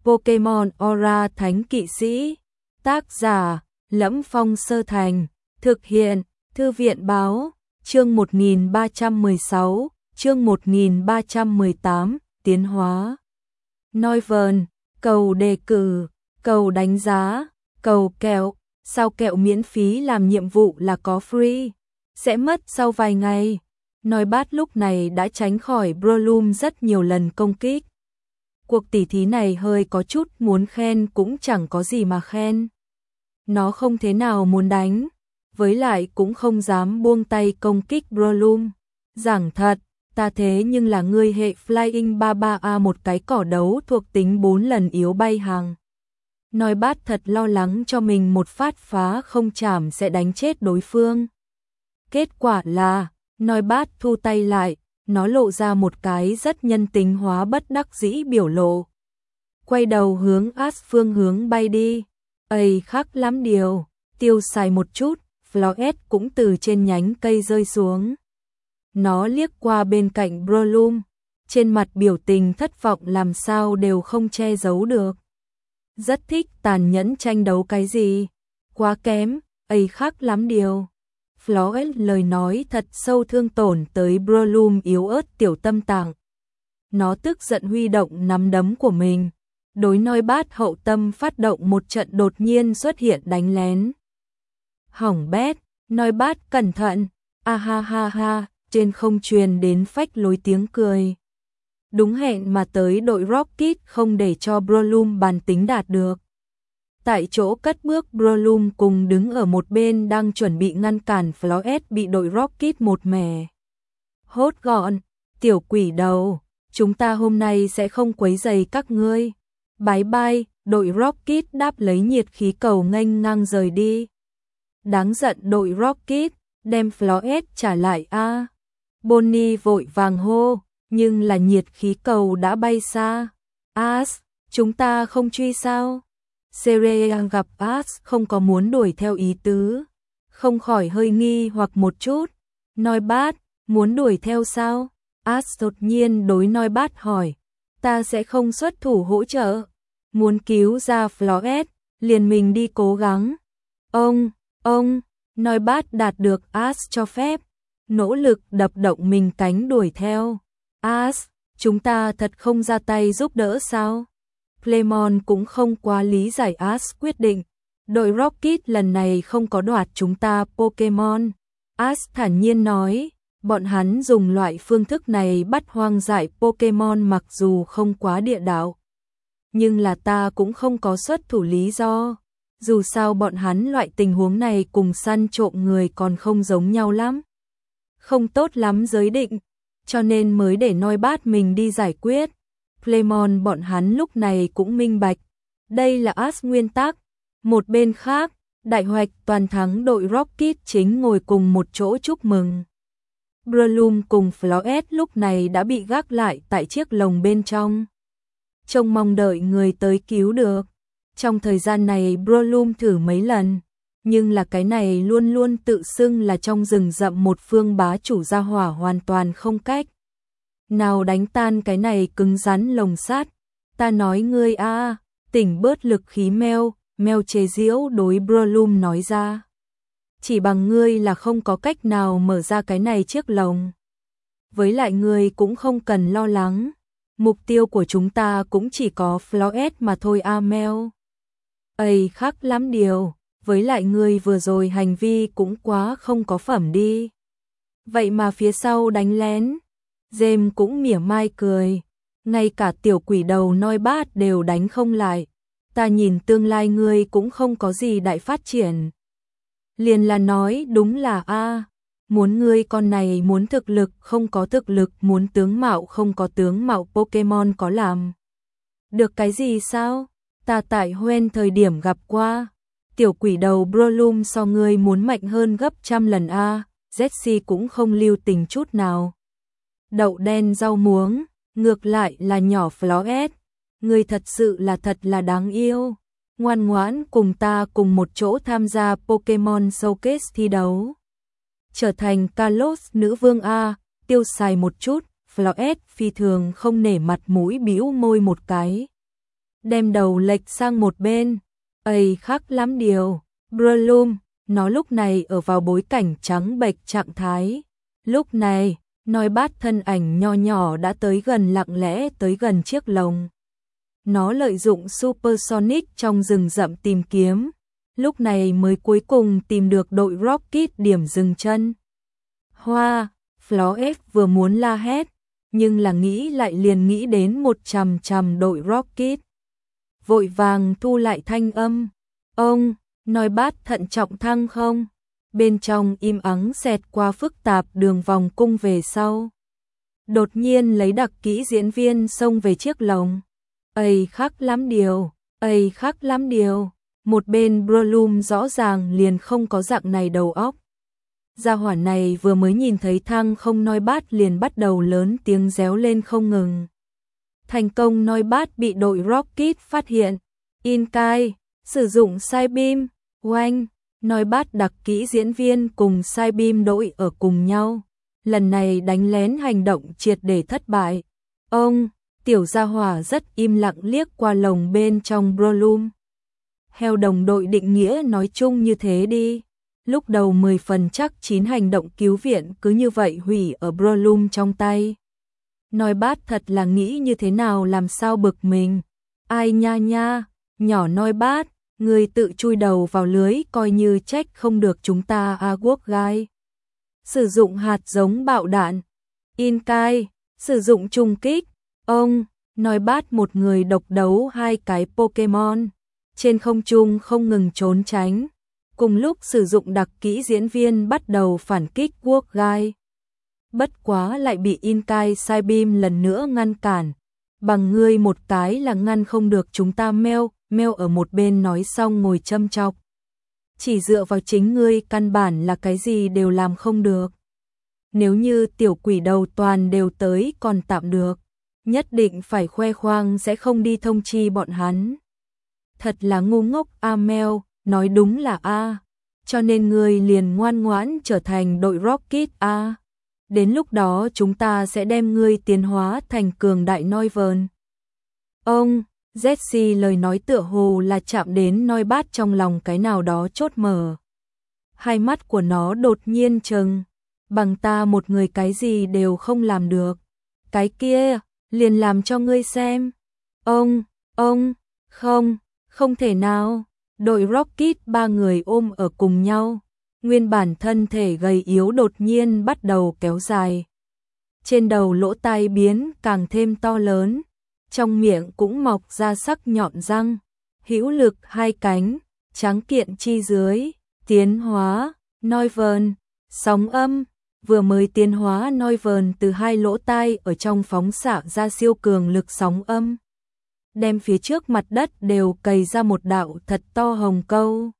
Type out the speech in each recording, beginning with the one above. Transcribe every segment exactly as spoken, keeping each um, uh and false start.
Pokemon Aura Thánh Kỵ Sĩ. Tác giả: Lẫm Phong Sơ Thành. Thực hiện: Thư viện báo. Chương một nghìn ba trăm mười sáu, chương một nghìn ba trăm mười tám, tiến hóa. Noivern, cầu đề cử, cầu đánh giá, cầu kẹo, sao kẹo miễn phí làm nhiệm vụ là có free, sẽ mất sau vài ngày. Noibat lúc này đã tránh khỏi Breloom rất nhiều lần công kích. Cuộc tỉ thí này hơi có chút muốn khen cũng chẳng có gì mà khen. Nó không thế nào muốn đánh, với lại cũng không dám buông tay công kích Breloom. Giảng thật, ta thế nhưng là người hệ Flying ba ba A, một cái cỏ đấu thuộc tính bốn lần yếu bay hàng. Noibat thật lo lắng cho mình một phát phá không chảm sẽ đánh chết đối phương. Kết quả là, Noibat thu tay lại, nó lộ ra một cái rất nhân tính hóa bất đắc dĩ biểu lộ. Quay đầu hướng Ash phương hướng bay đi. Ây khác lắm điều, tiêu xài một chút, Floret cũng từ trên nhánh cây rơi xuống. Nó liếc qua bên cạnh Breloom, trên mặt biểu tình thất vọng làm sao đều không che giấu được. Rất thích tàn nhẫn tranh đấu cái gì, quá kém, Ây khác lắm điều. Floret lời nói thật sâu thương tổn tới Breloom yếu ớt tiểu tâm tạng. Nó tức giận huy động nắm đấm của mình, đối Noibat hậu tâm phát động một trận đột nhiên xuất hiện đánh lén. Hỏng bét, Noibat cẩn thận, a ha ha ha, trên không truyền đến phách lối tiếng cười. Đúng hẹn mà tới đội Rocket không để cho Breloom bàn tính đạt được. Tại chỗ cất bước Breloom cùng đứng ở một bên đang chuẩn bị ngăn cản Floret bị đội Rocket một mẻ hốt gọn. Tiểu quỷ đầu, chúng ta hôm nay sẽ không quấy rầy các ngươi. Bye bye, đội Rocket đáp lấy nhiệt khí cầu nghênh ngang rời đi. Đáng giận đội Rocket, đem Floret trả lại a. À. Bonnie vội vàng hô, nhưng là nhiệt khí cầu đã bay xa. Ash, chúng ta không truy sao? Cereal gặp Ash không có muốn đuổi theo ý tứ, không khỏi hơi nghi hoặc một chút. Noibat, muốn đuổi theo sao? Ash đột nhiên đối Noibat hỏi, ta sẽ không xuất thủ hỗ trợ. Muốn cứu ra Floret, liền mình đi cố gắng. Ông, ông, Noibat đạt được Ash cho phép, nỗ lực đập động mình cánh đuổi theo. Ash, chúng ta thật không ra tay giúp đỡ sao? Clemon cũng không quá lý giải Ash quyết định. Đội Rocket lần này không có đoạt chúng ta Pokemon. Ash thản nhiên nói, bọn hắn dùng loại phương thức này bắt hoang dại Pokemon mặc dù không quá địa đạo. Nhưng là ta cũng không có xuất thủ lý do. Dù sao bọn hắn loại tình huống này cùng săn trộm người còn không giống nhau lắm. Không tốt lắm giới định, cho nên mới để Noibat mình đi giải quyết. Clemon bọn hắn lúc này cũng minh bạch, đây là Ash nguyên tắc. Một bên khác, đại hoạch toàn thắng đội Rocket chính ngồi cùng một chỗ chúc mừng. Breloom cùng Floret lúc này đã bị gác lại tại chiếc lồng bên trong, trông mong đợi người tới cứu được. Trong thời gian này Breloom thử mấy lần, nhưng là cái này luôn luôn tự xưng là trong rừng rậm một phương bá chủ gia hỏa hoàn toàn không cách nào đánh tan cái này cứng rắn lồng sắt. Ta nói ngươi a, tỉnh bớt lực khí meo, meo chế giễu đối Breloom nói ra. Chỉ bằng ngươi là không có cách nào mở ra cái này chiếc lồng. Với lại ngươi cũng không cần lo lắng, mục tiêu của chúng ta cũng chỉ có Floret mà thôi a meo. Ây khác lắm điều, với lại ngươi vừa rồi hành vi cũng quá không có phẩm đi. Vậy mà phía sau đánh lén. James cũng mỉa mai cười, ngay cả tiểu quỷ đầu Noibat đều đánh không lại. Ta nhìn tương lai ngươi cũng không có gì đại phát triển. Liền là nói đúng là a, à, muốn ngươi con này muốn thực lực không có thực lực, muốn tướng mạo không có tướng mạo, Pokemon có làm được cái gì sao? Ta tại Hoenn thời điểm gặp qua, tiểu quỷ đầu Breloom so ngươi muốn mạnh hơn gấp trăm lần a. À. Jessie cũng không lưu tình chút nào. Đậu đen rau muống, ngược lại là nhỏ Floret, ngươi thật sự là thật là đáng yêu. Ngoan ngoãn cùng ta cùng một chỗ tham gia Pokemon Showcase thi đấu. Trở thành Kalos nữ vương A, tiêu xài một chút, Floret phi thường không nể mặt mũi bĩu môi một cái. đem đầu lệch sang một bên. Ây khác lắm điều, Bloom, nó lúc này ở vào bối cảnh trắng bệch trạng thái. Lúc này, Nói Bát thân ảnh nho nhỏ đã tới gần, lặng lẽ tới gần chiếc lồng. Nó lợi dụng Supersonic trong rừng rậm tìm kiếm, lúc này mới cuối cùng tìm được đội Rocket điểm dừng chân. Hoa, Floyd vừa muốn la hét, nhưng là nghĩ lại liền nghĩ đến một chằm chằm đội Rocket. Vội vàng thu lại thanh âm. Ông, Nói Bát thận trọng thăng không? Bên trong im ắng xẹt qua phức tạp đường vòng cung về sau. Đột nhiên lấy đặc kỹ diễn viên xông về chiếc lồng. Ây khác lắm điều, Ây khác lắm điều. Một bên Bloom rõ ràng liền không có dạng này đầu óc. Gia hỏa này vừa mới nhìn thấy thăng không Nói Bát liền bắt đầu lớn tiếng réo lên không ngừng. Thành công Nói Bát bị đội Rocket phát hiện. Inkai, sử dụng Psybeam, oanh. Nói Bát đặc kỹ diễn viên cùng Psybeam đội ở cùng nhau. Lần này đánh lén hành động triệt để thất bại. Ông, tiểu gia hỏa rất im lặng liếc qua lồng bên trong Bloom. Theo đồng đội định nghĩa nói chung như thế đi. Lúc đầu mười phần chắc chín hành động cứu viện cứ như vậy hủy ở Bloom trong tay. Nói Bát thật là nghĩ như thế nào làm sao bực mình. Ai nha nha, nhỏ Nói Bát, người tự chui đầu vào lưới coi như trách không được chúng ta a quốc gai. Sử dụng hạt giống bạo đạn. Inkai, sử dụng trùng kích. Ông, Nói Bát một người độc đấu hai cái Pokemon. Trên không trung không ngừng trốn tránh. Cùng lúc sử dụng đặc kỹ diễn viên bắt đầu phản kích quốc gai. Bất quá lại bị Inkai Psybeam lần nữa ngăn cản. Bằng ngươi một cái là ngăn không được chúng ta. Meo, Meo ở một bên nói xong ngồi châm chọc. Chỉ dựa vào chính ngươi căn bản là cái gì đều làm không được. Nếu như tiểu quỷ đầu toàn đều tới còn tạm được. Nhất định phải khoe khoang sẽ không đi thông chi bọn hắn. Thật là ngu ngốc a. Meo, nói đúng là a. Cho nên ngươi liền ngoan ngoãn trở thành đội Rocket a. Đến lúc đó chúng ta sẽ đem ngươi tiến hóa thành cường đại Noivern. Ông, Jesse lời nói tựa hồ là chạm đến Nói Bát trong lòng cái nào đó chốt mở. Hai mắt của nó đột nhiên trừng. Bằng ta một người cái gì đều không làm được. Cái kia, liền làm cho ngươi xem. Ông, ông, không, không thể nào. Đội Rocket ba người ôm ở cùng nhau. Nguyên bản thân thể gầy yếu đột nhiên bắt đầu kéo dài. Trên đầu lỗ tai biến càng thêm to lớn. Trong miệng cũng mọc ra sắc nhọn răng. Hữu lực hai cánh, tráng kiện chi dưới, tiến hóa, Noivern, sóng âm. Vừa mới tiến hóa Noivern từ hai lỗ tai ở trong phóng xạ ra siêu cường lực sóng âm. Đem phía trước mặt đất đều cày ra một đạo thật to hồng câu.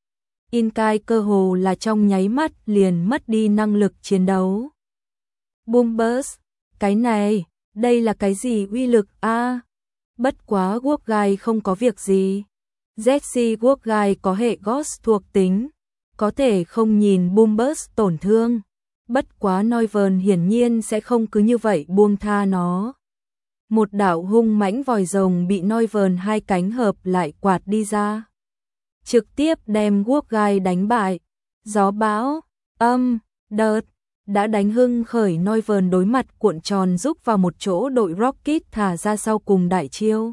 Inkai cơ hồ là trong nháy mắt liền mất đi năng lực chiến đấu. Boom Burst, cái này, đây là cái gì uy lực a? À, bất quá Quốc Gai không có việc gì. Jesse Quốc Gai có hệ Ghost thuộc tính, có thể không nhìn Boom Burst tổn thương. Bất quá Noivern hiển nhiên sẽ không cứ như vậy buông tha nó. Một đạo hung mãnh vòi rồng bị Noivern hai cánh hợp lại quạt đi ra. Trực tiếp đem Quốc Gai đánh bại. Gió bão, âm, đợt, đã đánh hưng khởi Noivern đối mặt cuộn tròn giúp vào một chỗ đội Rocket thả ra sau cùng đại chiêu.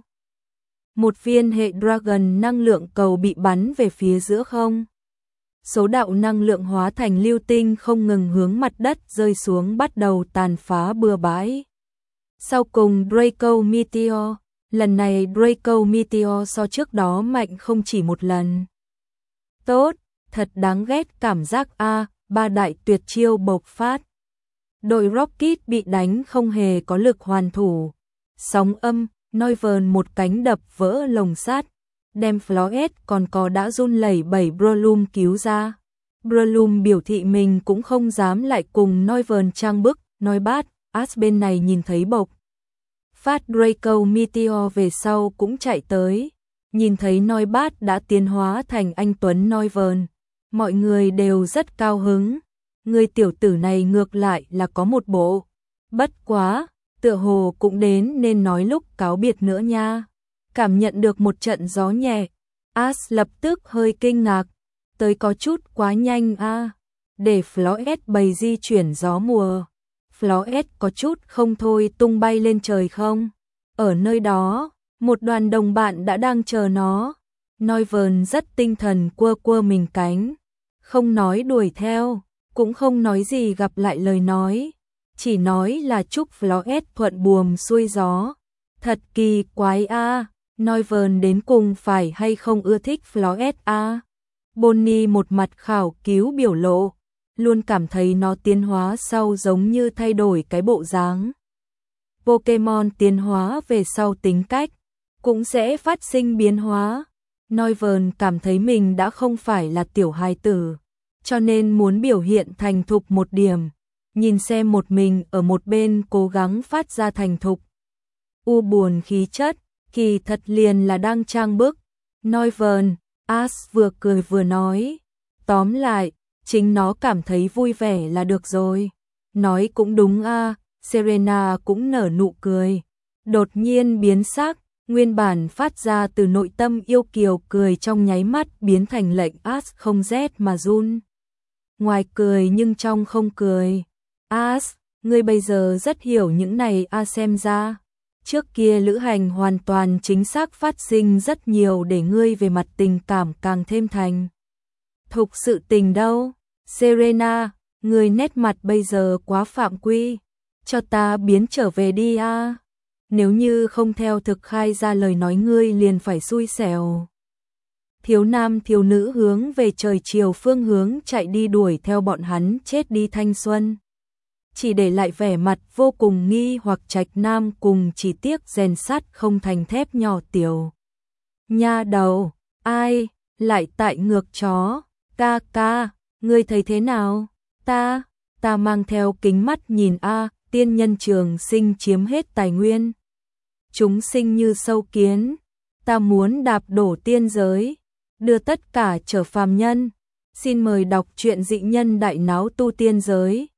Một viên hệ Dragon năng lượng cầu bị bắn về phía giữa không. Số đạo năng lượng hóa thành lưu tinh không ngừng hướng mặt đất rơi xuống bắt đầu tàn phá bừa bãi. Sau cùng Draco Meteor, lần này Draco Meteor so trước đó mạnh không chỉ một lần. Tốt, thật đáng ghét cảm giác a, ba đại tuyệt chiêu bộc phát. Đội Rocket bị đánh không hề có lực hoàn thủ. Sóng âm, Noivern một cánh đập vỡ lồng sắt, đem Floyd còn có đã run lẩy bẩy Bloom cứu ra. Bloom biểu thị mình cũng không dám lại cùng Noivern trang bức, Nói Bát, Ash bên này nhìn thấy bộc phát Draco Meteor về sau cũng chạy tới. Nhìn thấy Nói Bát đã tiến hóa thành anh Tuấn Noivern, mọi người đều rất cao hứng. Người tiểu tử này ngược lại là có một bộ. Bất quá, tựa hồ cũng đến nên nói lúc cáo biệt nữa nha. cảm nhận được một trận gió nhẹ. As lập tức hơi kinh ngạc, tới có chút quá nhanh a. À. Để Floyd bày di chuyển gió mùa. Floyd có chút không thôi tung bay lên trời không? Ở nơi đó, một đoàn đồng bạn đã đang chờ nó. Noivern rất tinh thần quơ quơ mình cánh, không nói đuổi theo, cũng không nói gì gặp lại lời nói, chỉ nói là chúc Floyd thuận buồm xuôi gió. Thật kỳ quái a, à. Noivern đến cùng phải hay không ưa thích Floyd a? À. Bonnie một mặt khảo cứu biểu lộ, luôn cảm thấy nó tiến hóa sau giống như thay đổi cái bộ dáng. Pokemon tiến hóa về sau tính cách cũng sẽ phát sinh biến hóa. Noivern cảm thấy mình đã không phải là tiểu hài tử, cho nên muốn biểu hiện thành thục một điểm, nhìn xem một mình ở một bên cố gắng phát ra thành thục. U buồn khí chất, kỳ thật liền là đang trang bức. Noivern, As vừa cười vừa nói, tóm lại, chính nó cảm thấy vui vẻ là được rồi. Nói cũng đúng a, à. Serena cũng nở nụ cười, đột nhiên biến sắc, nguyên bản phát ra từ nội tâm yêu kiều cười trong nháy mắt biến thành lệnh As không rét mà run. Ngoài cười nhưng trong không cười. As, ngươi bây giờ rất hiểu những này a, à, xem ra. Trước kia lữ hành hoàn toàn chính xác phát sinh rất nhiều để ngươi về mặt tình cảm càng thêm thành thục sự tình đâu. Serena, ngươi nét mặt bây giờ quá phạm quy, cho ta biến trở về đi a. À. Nếu như không theo thực khai ra lời nói ngươi liền phải xui xẻo. Thiếu nam thiếu nữ hướng về trời chiều phương hướng chạy đi đuổi theo bọn hắn chết đi thanh xuân. Chỉ để lại vẻ mặt vô cùng nghi hoặc Trạch Nam cùng chỉ tiếc rèn sắt không thành thép nhỏ tiểu. Nha đầu, ai, lại tại ngược chó, ca ca, ngươi thấy thế nào? Ta, ta mang theo kính mắt nhìn a, tiên nhân trường sinh chiếm hết tài nguyên. Chúng sinh như sâu kiến, ta muốn đạp đổ tiên giới, đưa tất cả trở phàm nhân. Xin mời đọc truyện Dị Nhân Đại Náo Tu Tiên Giới.